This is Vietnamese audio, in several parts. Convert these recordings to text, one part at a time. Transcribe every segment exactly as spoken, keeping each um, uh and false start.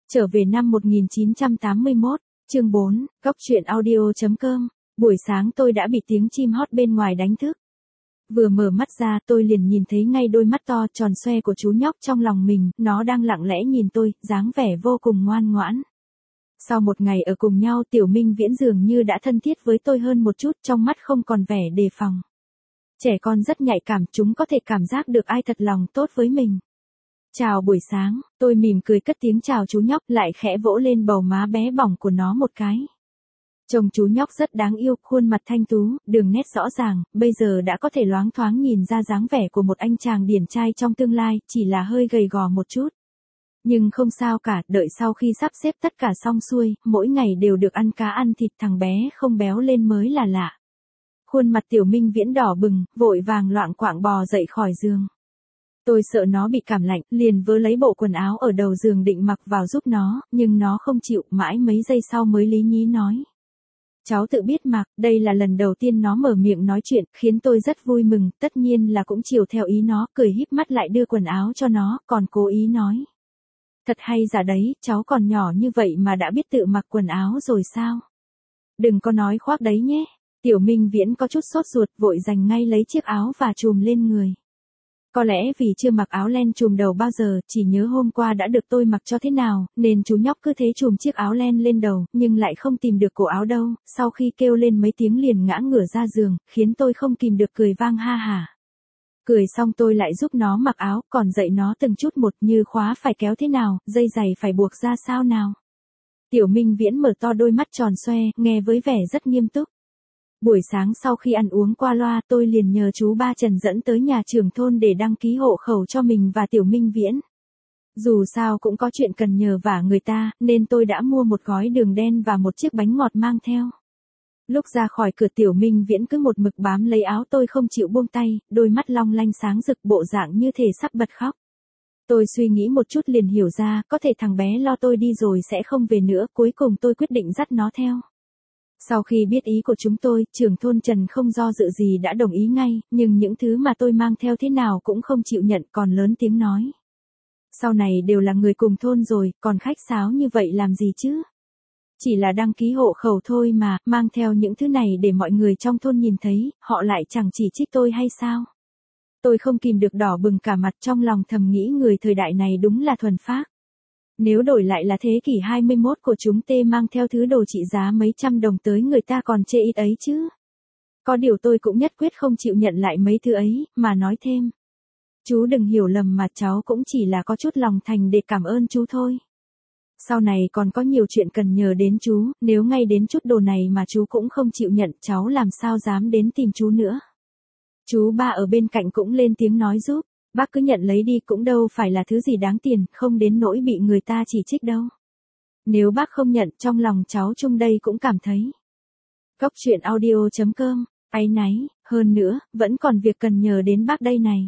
Trở về năm một nghìn chín trăm tám mươi mốt, chương bốn, góc truyện audio.com, buổi sáng tôi đã bị tiếng chim hót bên ngoài đánh thức. Vừa mở mắt ra tôi liền nhìn thấy ngay đôi mắt to tròn xoe của chú nhóc trong lòng mình, nó đang lặng lẽ nhìn tôi, dáng vẻ vô cùng ngoan ngoãn. Sau một ngày ở cùng nhau Tiểu Minh Viễn dường như đã thân thiết với tôi hơn một chút, trong mắt không còn vẻ đề phòng. Trẻ con rất nhạy cảm, chúng có thể cảm giác được ai thật lòng tốt với mình. Chào buổi sáng, tôi mỉm cười cất tiếng chào chú nhóc, lại khẽ vỗ lên bầu má bé bỏng của nó một cái. Trông chú nhóc rất đáng yêu, khuôn mặt thanh tú, đường nét rõ ràng, bây giờ đã có thể loáng thoáng nhìn ra dáng vẻ của một anh chàng điển trai trong tương lai, chỉ là hơi gầy gò một chút. Nhưng không sao cả, đợi sau khi sắp xếp tất cả xong xuôi, mỗi ngày đều được ăn cá ăn thịt, thằng bé không béo lên mới là lạ. Khuôn mặt Tiểu Minh Viễn đỏ bừng, vội vàng loạng quạng bò dậy khỏi giường. Tôi sợ nó bị cảm lạnh, liền vớ lấy bộ quần áo ở đầu giường định mặc vào giúp nó, nhưng nó không chịu, mãi mấy giây sau mới lý nhí nói. Cháu tự biết mặc, đây là lần đầu tiên nó mở miệng nói chuyện, khiến tôi rất vui mừng, tất nhiên là cũng chiều theo ý nó, cười híp mắt lại đưa quần áo cho nó, còn cố ý nói. Thật hay giả đấy, cháu còn nhỏ như vậy mà đã biết tự mặc quần áo rồi sao? Đừng có nói khoác đấy nhé. Tiểu Minh Viễn có chút sốt ruột, vội giành ngay lấy chiếc áo và trùm lên người. Có lẽ vì chưa mặc áo len trùm đầu bao giờ, chỉ nhớ hôm qua đã được tôi mặc cho thế nào, nên chú nhóc cứ thế trùm chiếc áo len lên đầu, nhưng lại không tìm được cổ áo đâu, sau khi kêu lên mấy tiếng liền ngã ngửa ra giường, khiến tôi không kìm được cười vang ha hả. Cười xong tôi lại giúp nó mặc áo, còn dạy nó từng chút một, như khóa phải kéo thế nào, dây giày phải buộc ra sao nào. Tiểu Minh Viễn mở to đôi mắt tròn xoe, nghe với vẻ rất nghiêm túc. Buổi sáng sau khi ăn uống qua loa tôi liền nhờ chú ba Trần dẫn tới nhà trưởng thôn để đăng ký hộ khẩu cho mình và Tiểu Minh Viễn. Dù sao cũng có chuyện cần nhờ vả người ta, nên tôi đã mua một gói đường đen và một chiếc bánh ngọt mang theo. Lúc ra khỏi cửa Tiểu Minh Viễn cứ một mực bám lấy áo tôi không chịu buông tay, đôi mắt long lanh sáng rực bộ dạng như thể sắp bật khóc. Tôi suy nghĩ một chút liền hiểu ra, có thể thằng bé lo tôi đi rồi sẽ không về nữa, cuối cùng tôi quyết định dắt nó theo. Sau khi biết ý của chúng tôi, trưởng thôn Trần không do dự gì đã đồng ý ngay, nhưng những thứ mà tôi mang theo thế nào cũng không chịu nhận, còn lớn tiếng nói. Sau này đều là người cùng thôn rồi, còn khách sáo như vậy làm gì chứ? Chỉ là đăng ký hộ khẩu thôi mà, mang theo những thứ này để mọi người trong thôn nhìn thấy, họ lại chẳng chỉ trích tôi hay sao? Tôi không kìm được đỏ bừng cả mặt, trong lòng thầm nghĩ người thời đại này đúng là thuần phác. Nếu đổi lại là thế kỷ hai mươi mốt của chúng tê mang theo thứ đồ trị giá mấy trăm đồng tới người ta còn chê ít ấy chứ. Có điều tôi cũng nhất quyết không chịu nhận lại mấy thứ ấy, mà nói thêm. Chú đừng hiểu lầm mà cháu cũng chỉ là có chút lòng thành để cảm ơn chú thôi. Sau này còn có nhiều chuyện cần nhờ đến chú, nếu ngay đến chút đồ này mà chú cũng không chịu nhận, cháu làm sao dám đến tìm chú nữa. Chú ba ở bên cạnh cũng lên tiếng nói giúp. Bác cứ nhận lấy đi, cũng đâu phải là thứ gì đáng tiền, không đến nỗi bị người ta chỉ trích đâu. Nếu bác không nhận, trong lòng cháu chung đây cũng cảm thấy. Góc truyện audio.com, áy náy, hơn nữa, vẫn còn việc cần nhờ đến bác đây này.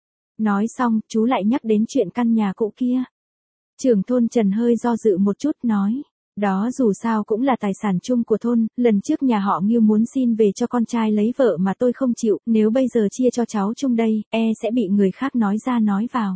Nói xong, chú lại nhắc đến chuyện căn nhà cũ kia. Trưởng thôn Trần hơi do dự một chút nói. Đó dù sao cũng là tài sản chung của thôn, lần trước nhà họ Ngưu muốn xin về cho con trai lấy vợ mà tôi không chịu, nếu bây giờ chia cho cháu chung đây, e sẽ bị người khác nói ra nói vào.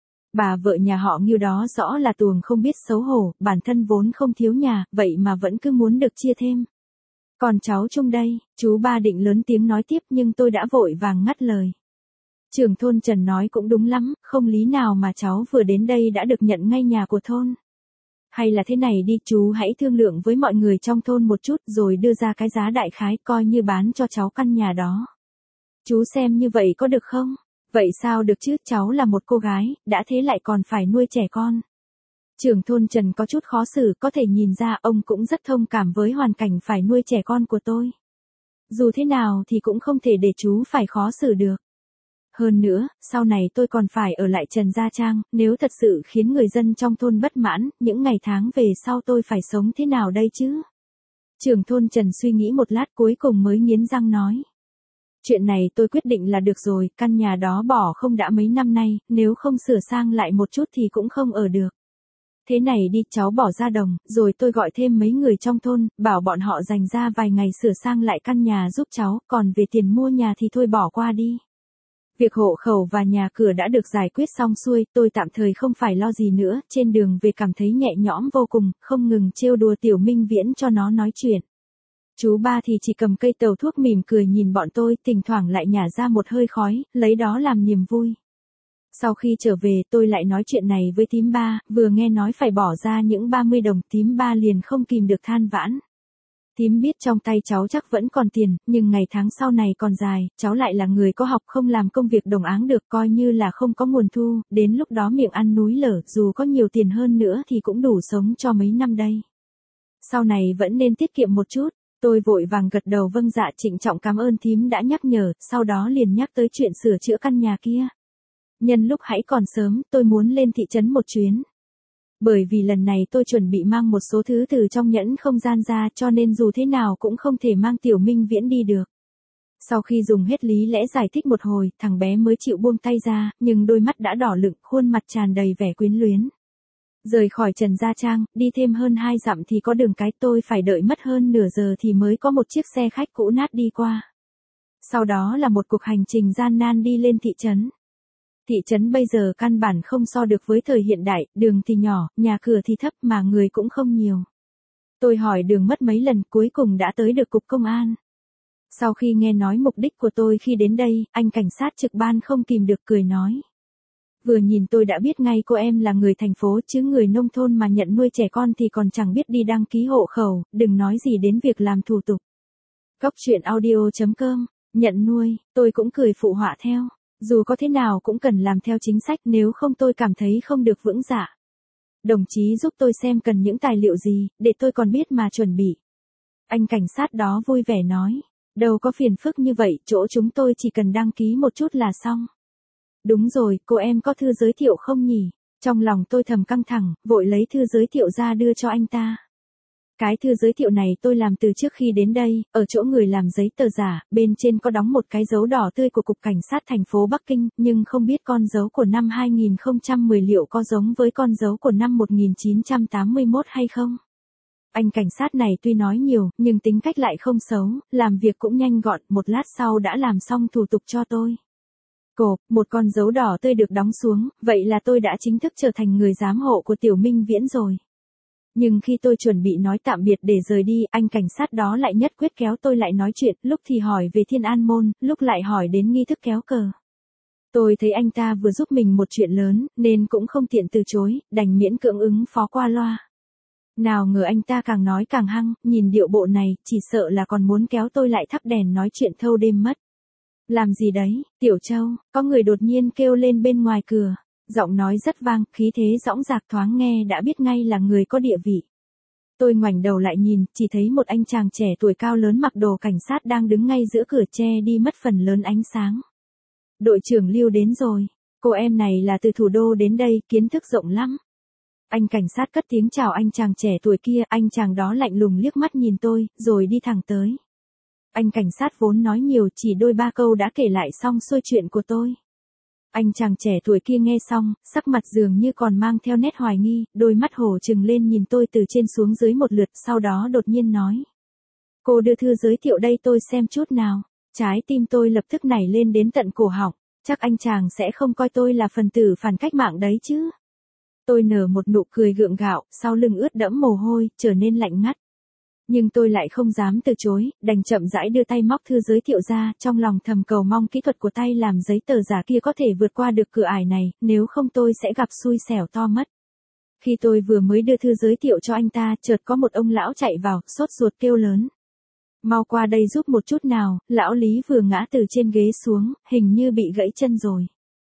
Bà vợ nhà họ Ngưu đó rõ là tuồng không biết xấu hổ, bản thân vốn không thiếu nhà, vậy mà vẫn cứ muốn được chia thêm. Còn cháu chung đây, chú ba định lớn tiếng nói tiếp nhưng tôi đã vội vàng ngắt lời. Trưởng thôn Trần nói cũng đúng lắm, không lý nào mà cháu vừa đến đây đã được nhận ngay nhà của thôn. Hay là thế này đi, chú hãy thương lượng với mọi người trong thôn một chút rồi đưa ra cái giá đại khái coi như bán cho cháu căn nhà đó. Chú xem như vậy có được không? Vậy sao được chứ, cháu là một cô gái, đã thế lại còn phải nuôi trẻ con. Trưởng thôn Trần có chút khó xử, có thể nhìn ra ông cũng rất thông cảm với hoàn cảnh phải nuôi trẻ con của tôi. Dù thế nào thì cũng không thể để chú phải khó xử được. Hơn nữa, sau này tôi còn phải ở lại Trần Gia Trang, nếu thật sự khiến người dân trong thôn bất mãn, những ngày tháng về sau tôi phải sống thế nào đây chứ? Trưởng thôn Trần suy nghĩ một lát cuối cùng mới nghiến răng nói. Chuyện này tôi quyết định là được rồi, căn nhà đó bỏ không đã mấy năm nay, nếu không sửa sang lại một chút thì cũng không ở được. Thế này đi, cháu bỏ ra đồng, rồi tôi gọi thêm mấy người trong thôn, bảo bọn họ dành ra vài ngày sửa sang lại căn nhà giúp cháu, còn về tiền mua nhà thì thôi bỏ qua đi. Việc hộ khẩu và nhà cửa đã được giải quyết xong xuôi, tôi tạm thời không phải lo gì nữa, trên đường về cảm thấy nhẹ nhõm vô cùng, không ngừng trêu đùa Tiểu Minh Viễn cho nó nói chuyện. Chú ba thì chỉ cầm cây tàu thuốc mỉm cười nhìn bọn tôi, thỉnh thoảng lại nhả ra một hơi khói, lấy đó làm niềm vui. Sau khi trở về tôi lại nói chuyện này với thím ba, vừa nghe nói phải bỏ ra những ba mươi đồng, thím ba liền không kìm được than vãn. Thím biết trong tay cháu chắc vẫn còn tiền, nhưng ngày tháng sau này còn dài, cháu lại là người có học không làm công việc đồng áng được, coi như là không có nguồn thu, đến lúc đó miệng ăn núi lở, dù có nhiều tiền hơn nữa thì cũng đủ sống cho mấy năm đây. Sau này vẫn nên tiết kiệm một chút. Tôi vội vàng gật đầu vâng dạ, trịnh trọng cảm ơn thím đã nhắc nhở, sau đó liền nhắc tới chuyện sửa chữa căn nhà kia. Nhân lúc hãy còn sớm, tôi muốn lên thị trấn một chuyến. Bởi vì lần này tôi chuẩn bị mang một số thứ từ trong nhẫn không gian ra, cho nên dù thế nào cũng không thể mang Tiểu Minh Viễn đi được. Sau khi dùng hết lý lẽ giải thích một hồi, thằng bé mới chịu buông tay ra, nhưng đôi mắt đã đỏ lựng, khuôn mặt tràn đầy vẻ quyến luyến. Rời khỏi Trần Gia Trang, đi thêm hơn hai dặm thì có đường cái, tôi phải đợi mất hơn nửa giờ thì mới có một chiếc xe khách cũ nát đi qua. Sau đó là một cuộc hành trình gian nan đi lên thị trấn. Thị trấn bây giờ căn bản không so được với thời hiện đại, đường thì nhỏ, nhà cửa thì thấp mà người cũng không nhiều. Tôi hỏi đường mất mấy lần, cuối cùng đã tới được cục công an. Sau khi nghe nói mục đích của tôi khi đến đây, anh cảnh sát trực ban không kìm được cười nói. Vừa nhìn tôi đã biết ngay cô em là người thành phố chứ người nông thôn mà nhận nuôi trẻ con thì còn chẳng biết đi đăng ký hộ khẩu, đừng nói gì đến việc làm thủ tục. Cóc truyện audio chấm com, nhận nuôi, tôi cũng cười phụ họa theo. Dù có thế nào cũng cần làm theo chính sách, nếu không tôi cảm thấy không được vững dạ. Đồng chí giúp tôi xem cần những tài liệu gì, để tôi còn biết mà chuẩn bị. Anh cảnh sát đó vui vẻ nói, đâu có phiền phức như vậy, chỗ chúng tôi chỉ cần đăng ký một chút là xong. Đúng rồi, cô em có thư giới thiệu không nhỉ? Trong lòng tôi thầm căng thẳng, vội lấy thư giới thiệu ra đưa cho anh ta. Cái thư giới thiệu này tôi làm từ trước khi đến đây, ở chỗ người làm giấy tờ giả, bên trên có đóng một cái dấu đỏ tươi của Cục Cảnh sát thành phố Bắc Kinh, nhưng không biết con dấu của năm hai nghìn không trăm mười liệu có giống với con dấu của năm một nghìn chín trăm tám mươi mốt hay không? Anh cảnh sát này tuy nói nhiều, nhưng tính cách lại không xấu, làm việc cũng nhanh gọn, một lát sau đã làm xong thủ tục cho tôi. Cộp, một con dấu đỏ tươi được đóng xuống, vậy là tôi đã chính thức trở thành người giám hộ của Tiểu Minh Viễn rồi. Nhưng khi tôi chuẩn bị nói tạm biệt để rời đi, anh cảnh sát đó lại nhất quyết kéo tôi lại nói chuyện, lúc thì hỏi về Thiên An Môn, lúc lại hỏi đến nghi thức kéo cờ. Tôi thấy anh ta vừa giúp mình một chuyện lớn, nên cũng không tiện từ chối, đành miễn cưỡng ứng phó qua loa. Nào ngờ anh ta càng nói càng hăng, nhìn điệu bộ này, chỉ sợ là còn muốn kéo tôi lại thắp đèn nói chuyện thâu đêm mất. Làm gì đấy, Tiểu Châu, có người đột nhiên kêu lên bên ngoài cửa. Giọng nói rất vang, khí thế dõng dạc, thoáng nghe đã biết ngay là người có địa vị. Tôi ngoảnh đầu lại nhìn, chỉ thấy một anh chàng trẻ tuổi cao lớn mặc đồ cảnh sát đang đứng ngay giữa cửa che đi mất phần lớn ánh sáng. Đội trưởng Lưu đến rồi, cô em này là từ thủ đô đến đây, kiến thức rộng lắm. Anh cảnh sát cất tiếng chào anh chàng trẻ tuổi kia, anh chàng đó lạnh lùng liếc mắt nhìn tôi, rồi đi thẳng tới. Anh cảnh sát vốn nói nhiều, chỉ đôi ba câu đã kể lại xong xuôi chuyện của tôi. Anh chàng trẻ tuổi kia nghe xong, sắc mặt dường như còn mang theo nét hoài nghi, đôi mắt hổ trừng lên nhìn tôi từ trên xuống dưới một lượt, sau đó đột nhiên nói. Cô đưa thư giới thiệu đây tôi xem chút nào. Trái tim tôi lập tức nảy lên đến tận cổ họng, chắc anh chàng sẽ không coi tôi là phần tử phản cách mạng đấy chứ. Tôi nở một nụ cười gượng gạo, sau lưng ướt đẫm mồ hôi, trở nên lạnh ngắt. Nhưng tôi lại không dám từ chối, đành chậm rãi đưa tay móc thư giới thiệu ra, trong lòng thầm cầu mong kỹ thuật của tay làm giấy tờ giả kia có thể vượt qua được cửa ải này, nếu không tôi sẽ gặp xui xẻo to mất. Khi tôi vừa mới đưa thư giới thiệu cho anh ta, chợt có một ông lão chạy vào, sốt ruột kêu lớn. Mau qua đây giúp một chút nào, lão Lý vừa ngã từ trên ghế xuống, hình như bị gãy chân rồi.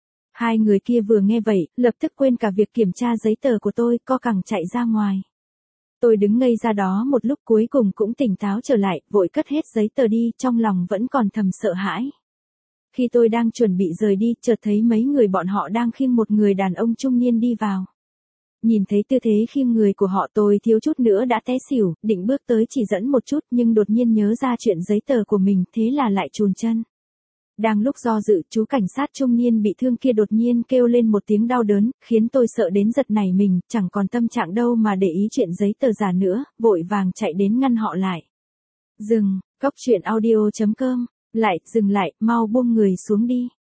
Hai người kia vừa nghe vậy, lập tức quên cả việc kiểm tra giấy tờ của tôi, co cẳng chạy ra ngoài. Tôi đứng ngây ra đó một lúc, cuối cùng cũng tỉnh táo trở lại, vội cất hết giấy tờ đi, trong lòng vẫn còn thầm sợ hãi. Khi tôi đang chuẩn bị rời đi, chợt thấy mấy người bọn họ đang khiêng một người đàn ông trung niên đi vào. Nhìn thấy tư thế khiêng người của họ, tôi thiếu chút nữa đã té xỉu, định bước tới chỉ dẫn một chút, nhưng đột nhiên nhớ ra chuyện giấy tờ của mình, thế là lại chùn chân. Đang lúc do dự, chú cảnh sát trung niên bị thương kia đột nhiên kêu lên một tiếng đau đớn, khiến tôi sợ đến giật nảy mình, chẳng còn tâm trạng đâu mà để ý chuyện giấy tờ giả nữa, vội vàng chạy đến ngăn họ lại. Dừng, cóc truyện audio chấm com, lại, dừng lại, mau buông người xuống đi.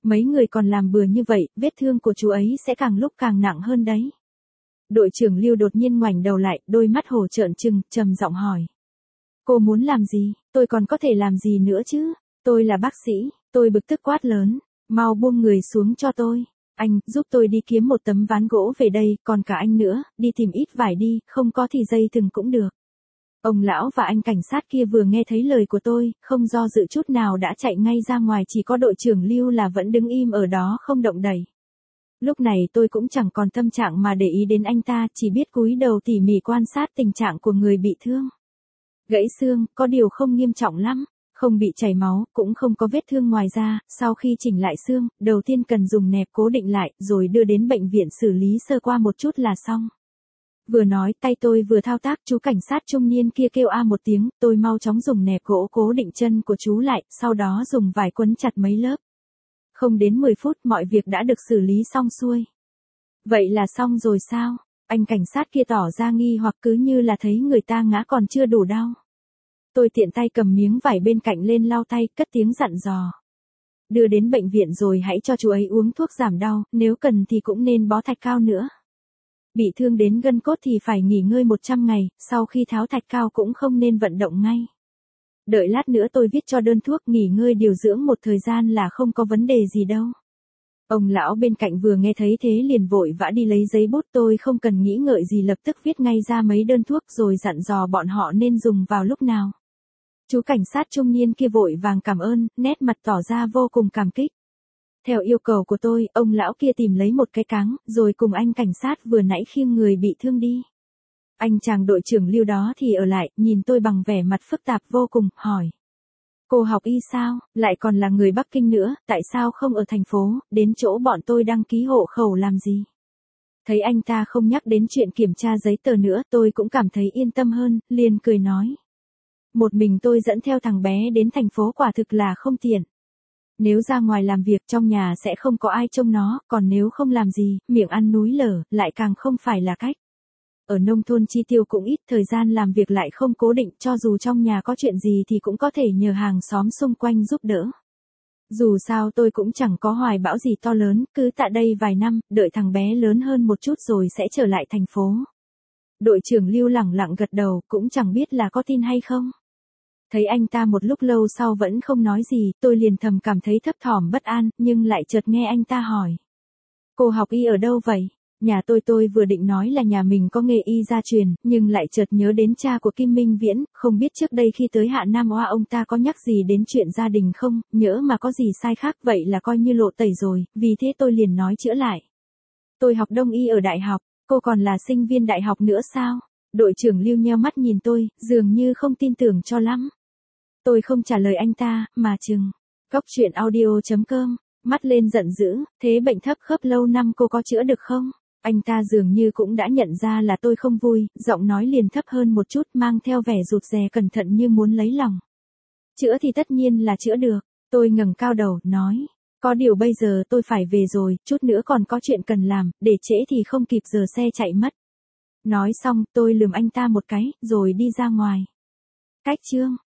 Mấy người còn làm bừa như vậy, vết thương của chú ấy sẽ càng lúc càng nặng hơn đấy. Đội trưởng Lưu đột nhiên ngoảnh đầu lại, đôi mắt hổ trợn trừng, trầm giọng hỏi. Cô muốn làm gì, tôi còn có thể làm gì nữa chứ? Tôi là bác sĩ, tôi bực tức quát lớn, mau buông người xuống cho tôi. Anh, giúp tôi đi kiếm một tấm ván gỗ về đây, còn cả anh nữa, đi tìm ít vải đi, không có thì dây thừng cũng được. Ông lão và anh cảnh sát kia vừa nghe thấy lời của tôi, không do dự chút nào đã chạy ngay ra ngoài, chỉ có đội trưởng Lưu là vẫn đứng im ở đó không động đậy. Lúc này tôi cũng chẳng còn tâm trạng mà để ý đến anh ta, chỉ biết cúi đầu tỉ mỉ quan sát tình trạng của người bị thương. Gãy xương, có điều không nghiêm trọng lắm, không bị chảy máu, cũng không có vết thương ngoài da. Sau khi chỉnh lại xương, đầu tiên cần dùng nẹp cố định lại, rồi đưa đến bệnh viện xử lý sơ qua một chút là xong. Vừa nói, tay tôi vừa thao tác, chú cảnh sát trung niên kia kêu a một tiếng, tôi mau chóng dùng nẹp gỗ cố định chân của chú lại, sau đó dùng vải quấn chặt mấy lớp. Không đến mười phút, mọi việc đã được xử lý xong xuôi. Vậy là xong rồi sao? Anh cảnh sát kia tỏ ra nghi hoặc, cứ như là thấy người ta ngã còn chưa đủ đau. Tôi tiện tay cầm miếng vải bên cạnh lên lau tay, cất tiếng dặn dò. Đưa đến bệnh viện rồi hãy cho chú ấy uống thuốc giảm đau, nếu cần thì cũng nên bó thạch cao nữa. Bị thương đến gân cốt thì phải nghỉ ngơi một trăm ngày, sau khi tháo thạch cao cũng không nên vận động ngay. Đợi lát nữa tôi viết cho đơn thuốc, nghỉ ngơi điều dưỡng một thời gian là không có vấn đề gì đâu. Ông lão bên cạnh vừa nghe thấy thế liền vội vã đi lấy giấy bút, tôi không cần nghĩ ngợi gì lập tức viết ngay ra mấy đơn thuốc rồi dặn dò bọn họ nên dùng vào lúc nào. Chú cảnh sát trung niên kia vội vàng cảm ơn, nét mặt tỏ ra vô cùng cảm kích. Theo yêu cầu của tôi, ông lão kia tìm lấy một cái cáng, rồi cùng anh cảnh sát vừa nãy khiêng người bị thương đi. Anh chàng đội trưởng Lưu đó thì ở lại, nhìn tôi bằng vẻ mặt phức tạp vô cùng, hỏi. Cô học y sao, lại còn là người Bắc Kinh nữa, tại sao không ở thành phố, đến chỗ bọn tôi đăng ký hộ khẩu làm gì? Thấy anh ta không nhắc đến chuyện kiểm tra giấy tờ nữa, tôi cũng cảm thấy yên tâm hơn, liền cười nói. Một mình tôi dẫn theo thằng bé đến thành phố quả thực là không tiện. Nếu ra ngoài làm việc trong nhà sẽ không có ai trông nó, còn nếu không làm gì, miệng ăn núi lở, lại càng không phải là cách. Ở nông thôn chi tiêu cũng ít, thời gian làm việc lại không cố định, cho dù trong nhà có chuyện gì thì cũng có thể nhờ hàng xóm xung quanh giúp đỡ. Dù sao tôi cũng chẳng có hoài bão gì to lớn, cứ tại đây vài năm, đợi thằng bé lớn hơn một chút rồi sẽ trở lại thành phố. Đội trưởng Lưu lẳng lặng gật đầu, cũng chẳng biết là có tin hay không. Thấy anh ta một lúc lâu sau vẫn không nói gì, tôi liền thầm cảm thấy thấp thỏm bất an, nhưng lại chợt nghe anh ta hỏi. Cô học y ở đâu vậy? Nhà tôi tôi vừa định nói là nhà mình có nghề y gia truyền, nhưng lại chợt nhớ đến cha của Kim Minh Viễn, không biết trước đây khi tới Hạ Nam Oa ông ta có nhắc gì đến chuyện gia đình không, nhỡ mà có gì sai khác vậy là coi như lộ tẩy rồi, vì thế tôi liền nói chữa lại. Tôi học đông y ở đại học, cô còn là sinh viên đại học nữa sao? Đội trưởng Lưu nheo mắt nhìn tôi, dường như không tin tưởng cho lắm. Tôi không trả lời anh ta, mà chừng. Góc truyện audio chấm com, mắt lên giận dữ, thế bệnh thấp khớp lâu năm cô có chữa được không? Anh ta dường như cũng đã nhận ra là tôi không vui, giọng nói liền thấp hơn một chút, mang theo vẻ rụt rè cẩn thận như muốn lấy lòng. Chữa thì tất nhiên là chữa được, tôi ngẩng cao đầu, nói. Có điều bây giờ tôi phải về rồi, chút nữa còn có chuyện cần làm, để trễ thì không kịp giờ xe chạy mất. Nói xong, tôi lườm anh ta một cái, rồi đi ra ngoài. Cách chương